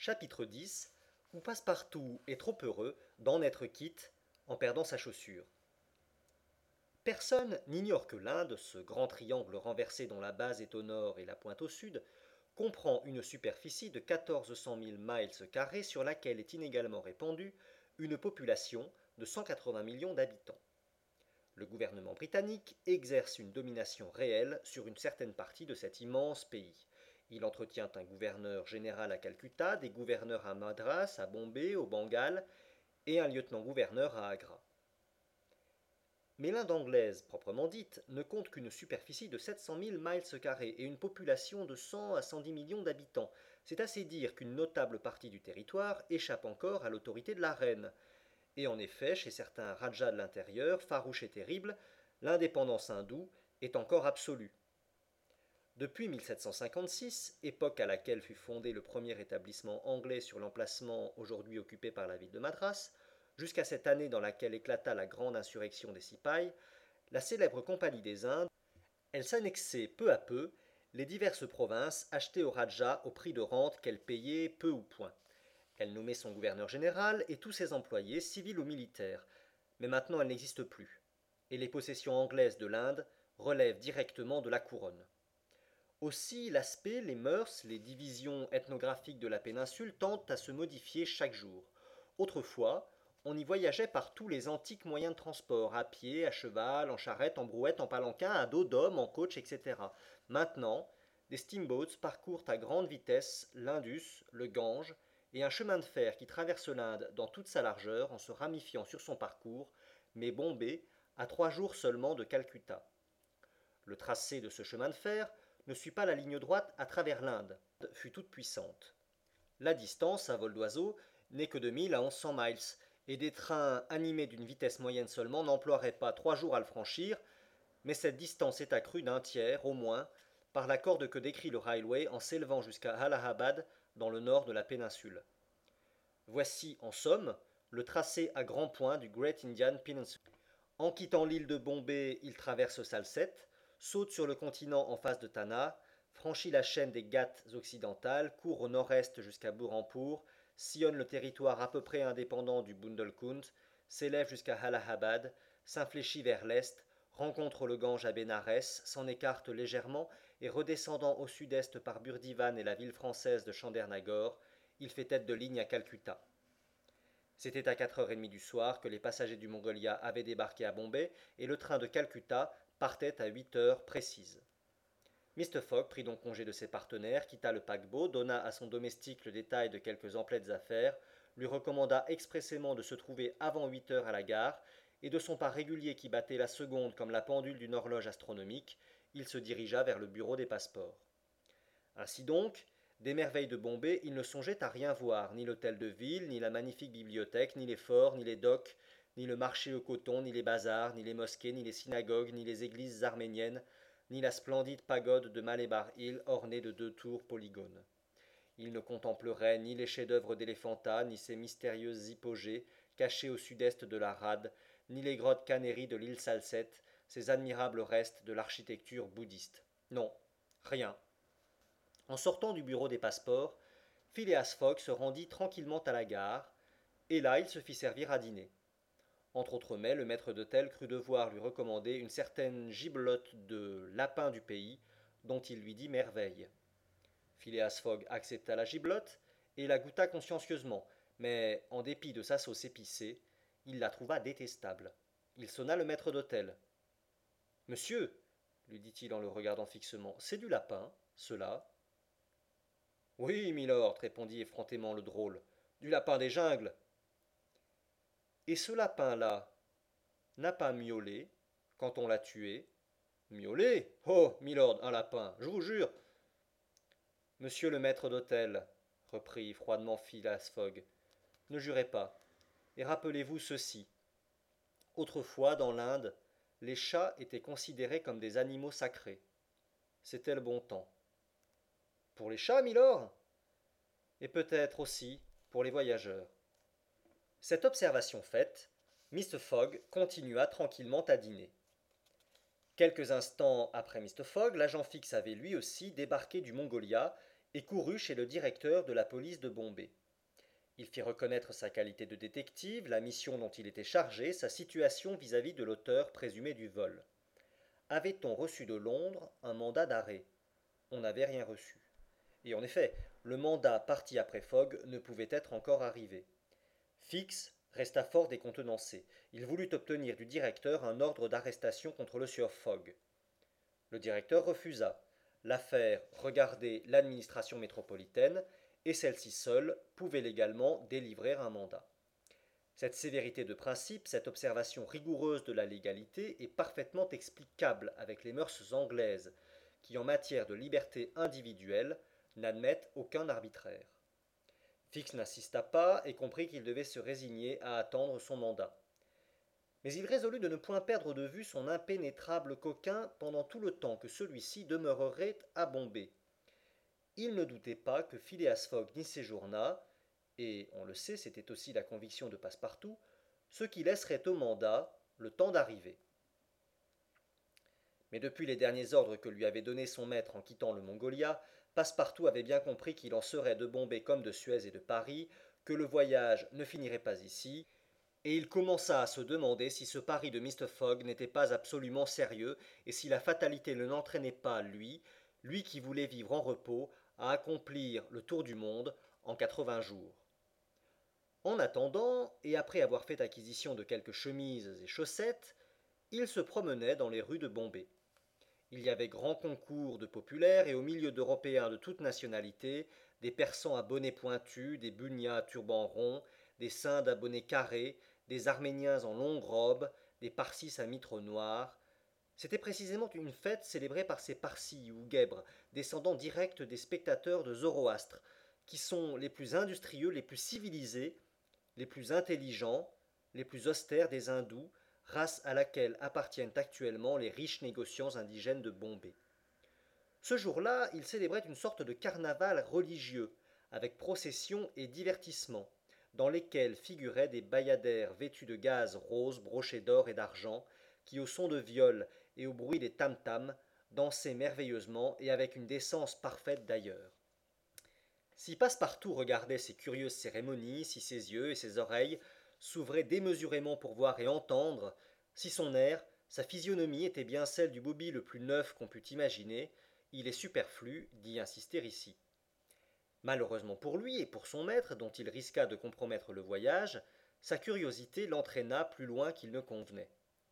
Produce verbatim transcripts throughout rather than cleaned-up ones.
Chapitre dix, où Passepartout est trop heureux d'en être quitte en perdant sa chaussure. Personne n'ignore que l'Inde, ce grand triangle renversé dont la base est au nord et la pointe au sud, comprend une superficie de quatorze cent mille miles carrés sur laquelle est inégalement répandue une population de cent quatre-vingts millions d'habitants. Le gouvernement britannique exerce une domination réelle sur une certaine partie de cet immense pays. Il entretient un gouverneur général à Calcutta, des gouverneurs à Madras, à Bombay, au Bengale, et un lieutenant-gouverneur à Agra. Mais l'Inde anglaise, proprement dite, ne compte qu'une superficie de sept cent mille miles carrés et une population de cent à cent dix millions d'habitants. C'est assez dire qu'une notable partie du territoire échappe encore à l'autorité de la reine. Et en effet, chez certains rajas de l'intérieur, farouches et terribles, l'indépendance hindoue est encore absolue. Depuis mille sept cent cinquante-six, époque à laquelle fut fondé le premier établissement anglais sur l'emplacement aujourd'hui occupé par la ville de Madras, jusqu'à cette année dans laquelle éclata la grande insurrection des Sipais, la célèbre Compagnie des Indes, elle s'annexait peu à peu les diverses provinces achetées au Raja au prix de rente qu'elle payait peu ou point. Elle nommait son gouverneur général et tous ses employés, civils ou militaires. Mais maintenant elle n'existe plus. Et les possessions anglaises de l'Inde relèvent directement de la couronne. Aussi, l'aspect, les mœurs, les divisions ethnographiques de la péninsule tendent à se modifier chaque jour. Autrefois, on y voyageait par tous les antiques moyens de transport, à pied, à cheval, en charrette, en brouette, en palanquin, à dos d'homme, en coach, et cetera. Maintenant, des steamboats parcourent à grande vitesse l'Indus, le Gange, et un chemin de fer qui traverse l'Inde dans toute sa largeur en se ramifiant sur son parcours, met Bombay à trois jours seulement de Calcutta. Le tracé de ce chemin de fer ne suit pas la ligne droite à travers l'Inde, fut toute puissante. La distance, à vol d'oiseau, n'est que de mille à onze cents miles, et des trains animés d'une vitesse moyenne seulement n'emploieraient pas trois jours à le franchir, mais cette distance est accrue d'un tiers, au moins, par la corde que décrit le railway en s'élevant jusqu'à Allahabad, dans le nord de la péninsule. Voici, en somme, le tracé à grands points du Great Indian Peninsula. En quittant l'île de Bombay, il traverse Salsette, saute sur le continent en face de Tana, franchit la chaîne des Ghats occidentales, court au nord-est jusqu'à Burhanpur, sillonne le territoire à peu près indépendant du Bundelkund, s'élève jusqu'à Allahabad, s'infléchit vers l'est, rencontre le Gange à Bénarès, s'en écarte légèrement et redescendant au sud-est par Burdivan et la ville française de Chandernagore, il fait tête de ligne à Calcutta. C'était à quatre heures trente du soir que les passagers du Mongolia avaient débarqué à Bombay et le train de Calcutta partait à huit heures précises. Mr Fogg prit donc congé de ses partenaires, quitta le paquebot, donna à son domestique le détail de quelques emplettes affaires, lui recommanda expressément de se trouver avant huit heures à la gare, et de son pas régulier qui battait la seconde comme la pendule d'une horloge astronomique, il se dirigea vers le bureau des passeports. Ainsi donc, des merveilles de Bombay, il ne songeait à rien voir, ni l'hôtel de ville, ni la magnifique bibliothèque, ni les forts, ni les docks, ni le marché au coton, ni les bazars, ni les mosquées, ni les synagogues, ni les églises arméniennes, ni la splendide pagode de Malebar Hill ornée de deux tours polygones. Il ne contemplerait ni les chefs-d'œuvre d'Éléphanta, ni ses mystérieuses hypogées cachées au sud-est de la Rade, ni les grottes Kanhérie de l'île Salsette, ces admirables restes de l'architecture bouddhiste. Non, rien. En sortant du bureau des passeports, Phileas Fogg se rendit tranquillement à la gare, et là il se fit servir à dîner. Entre autres mets, le maître d'hôtel crut devoir lui recommander une certaine gibelotte de lapin du pays, dont il lui dit merveille. Phileas Fogg accepta la gibelotte et la goûta consciencieusement, mais en dépit de sa sauce épicée, il la trouva détestable. Il sonna le maître d'hôtel. Monsieur, lui dit-il en le regardant fixement, c'est du lapin, cela. Oui, milord, répondit effrontément le drôle, du lapin des jungles. Et ce lapin-là n'a pas miaulé quand on l'a tué. Miaulé? Oh, milord, un lapin, je vous jure. Monsieur le maître d'hôtel, reprit froidement Phileas Fogg, ne jurez pas, et rappelez-vous ceci. Autrefois, dans l'Inde, les chats étaient considérés comme des animaux sacrés. C'était le bon temps. Pour les chats, milord? Et peut-être aussi pour les voyageurs. Cette observation faite, Mr Fogg continua tranquillement à dîner. Quelques instants après Mr Fogg, l'agent fixe avait lui aussi débarqué du Mongolia et courut chez le directeur de la police de Bombay. Il fit reconnaître sa qualité de détective, la mission dont il était chargé, sa situation vis-à-vis de l'auteur présumé du vol. Avait-on reçu de Londres un mandat d'arrêt? On n'avait rien reçu. Et en effet, le mandat parti après Fogg ne pouvait être encore arrivé. Fix resta fort décontenancé. Il voulut obtenir du directeur un ordre d'arrestation contre le sieur Fogg. Le directeur refusa. L'affaire regardait l'administration métropolitaine et celle-ci seule pouvait légalement délivrer un mandat. Cette sévérité de principe, cette observation rigoureuse de la légalité est parfaitement explicable avec les mœurs anglaises, qui en matière de liberté individuelle n'admettent aucun arbitraire. Fix n'insista pas et comprit qu'il devait se résigner à attendre son mandat. Mais il résolut de ne point perdre de vue son impénétrable coquin pendant tout le temps que celui-ci demeurerait à Bombay. Il ne doutait pas que Phileas Fogg n'y séjournât, et, on le sait, c'était aussi la conviction de Passepartout, ce qui laisserait au mandat le temps d'arriver. Mais depuis les derniers ordres que lui avait donnés son maître en quittant le Mongolia, Passepartout avait bien compris qu'il en serait de Bombay comme de Suez et de Paris, que le voyage ne finirait pas ici, et il commença à se demander si ce pari de mister Fogg n'était pas absolument sérieux, et si la fatalité ne l'entraînait pas, lui, lui qui voulait vivre en repos, à accomplir le tour du monde en quatre-vingts jours. En attendant, et après avoir fait acquisition de quelques chemises et chaussettes, il se promenait dans les rues de Bombay. Il y avait grand concours de populaires, et au milieu d'Européens de toute nationalité, des Persans à bonnets pointus, des Bunyas à turbans ronds, des Sindes à bonnets carrés, des Arméniens en longues robes, des Parsis à mitre noire. C'était précisément une fête célébrée par ces Parsis ou Guèbres, descendants directs des spectateurs de Zoroastre, qui sont les plus industrieux, les plus civilisés, les plus intelligents, les plus austères des hindous, race à laquelle appartiennent actuellement les riches négociants indigènes de Bombay. Ce jour-là, ils célébraient une sorte de carnaval religieux, avec processions et divertissements, dans lesquels figuraient des bayadères vêtus de gazes roses brochés d'or et d'argent, qui au son de viols et au bruit des tam-tams dansaient merveilleusement et avec une décence parfaite d'ailleurs. Si Passepartout regardait ces curieuses cérémonies, si ses yeux et ses oreilles s'ouvraient démesurément pour voir et entendre, si son air, sa physionomie était bien celle du bobby le plus neuf qu'on pût imaginer, il est superflu d'y insister ici. Malheureusement pour lui et pour son maître, dont il risqua de compromettre le voyage, sa curiosité l'entraîna plus loin qu'il ne convenait.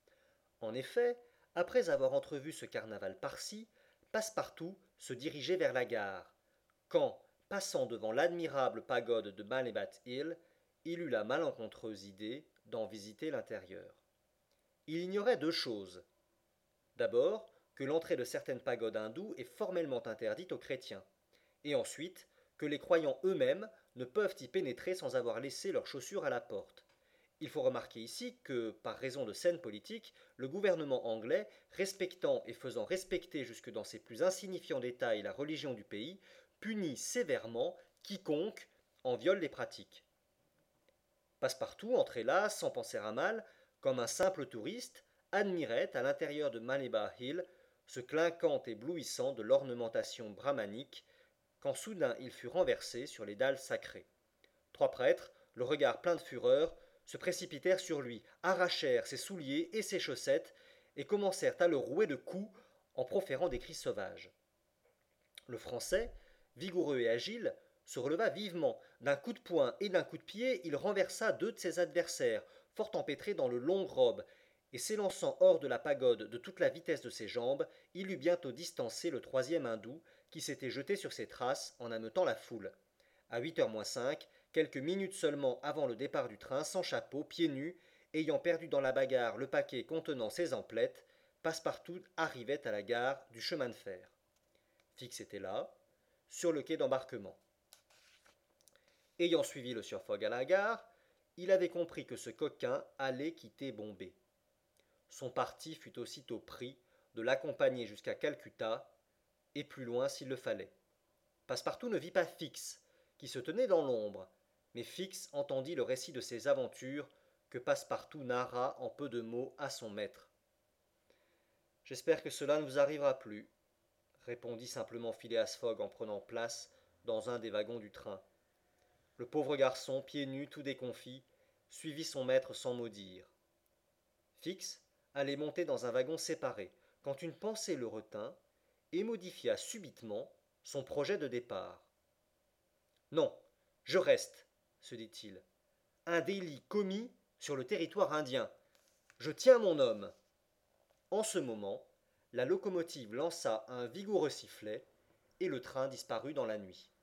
En effet, après avoir entrevu ce carnaval parsi, Passepartout se dirigeait vers la gare, quand, passant devant l'admirable pagode de Malibat Hill, il eut la malencontreuse idée d'en visiter l'intérieur. Il ignorait deux choses. D'abord, que l'entrée de certaines pagodes hindoues est formellement interdite aux chrétiens, et ensuite, que les croyants eux-mêmes ne peuvent y pénétrer sans avoir laissé leurs chaussures à la porte. Il faut remarquer ici que, par raison de scènes politiques, le gouvernement anglais, respectant et faisant respecter jusque dans ses plus insignifiants détails la religion du pays, punit sévèrement quiconque en viole les pratiques. Passepartout entrait là, sans penser à mal, comme un simple touriste, admirait à l'intérieur de Malibai Hill ce clinquant éblouissant de l'ornementation brahmanique, quand soudain il fut renversé sur les dalles sacrées. Trois prêtres, le regard plein de fureur, se précipitèrent sur lui, arrachèrent ses souliers et ses chaussettes, et commencèrent à le rouer de coups en proférant des cris sauvages. Le Français, vigoureux et agile, se releva vivement. D'un coup de poing et d'un coup de pied, il renversa deux de ses adversaires, fort empêtrés dans le long robe, et s'élançant hors de la pagode de toute la vitesse de ses jambes, il eut bientôt distancé le troisième hindou, qui s'était jeté sur ses traces en ameutant la foule. À huit heures moins cinq, quelques minutes seulement avant le départ du train, sans chapeau, pieds nus, ayant perdu dans la bagarre le paquet contenant ses emplettes, Passepartout arrivait à la gare du chemin de fer. Fix était là, sur le quai d'embarquement. Ayant suivi le sieur Fogg à la gare, il avait compris que ce coquin allait quitter Bombay. Son parti fut aussitôt pris de l'accompagner jusqu'à Calcutta, et plus loin s'il le fallait. Passepartout ne vit pas Fix, qui se tenait dans l'ombre, mais Fix entendit le récit de ses aventures que Passepartout narra en peu de mots à son maître. « J'espère que cela ne vous arrivera plus, répondit simplement Phileas Fogg en prenant place dans un des wagons du train. Le pauvre garçon, pieds nus, tout déconfit, suivit son maître sans mot dire. Fix allait monter dans un wagon séparé, quand une pensée le retint et modifia subitement son projet de départ. Non, je reste, se dit-il. Un délit commis sur le territoire indien. Je tiens mon homme. En ce moment, la locomotive lança un vigoureux sifflet et le train disparut dans la nuit.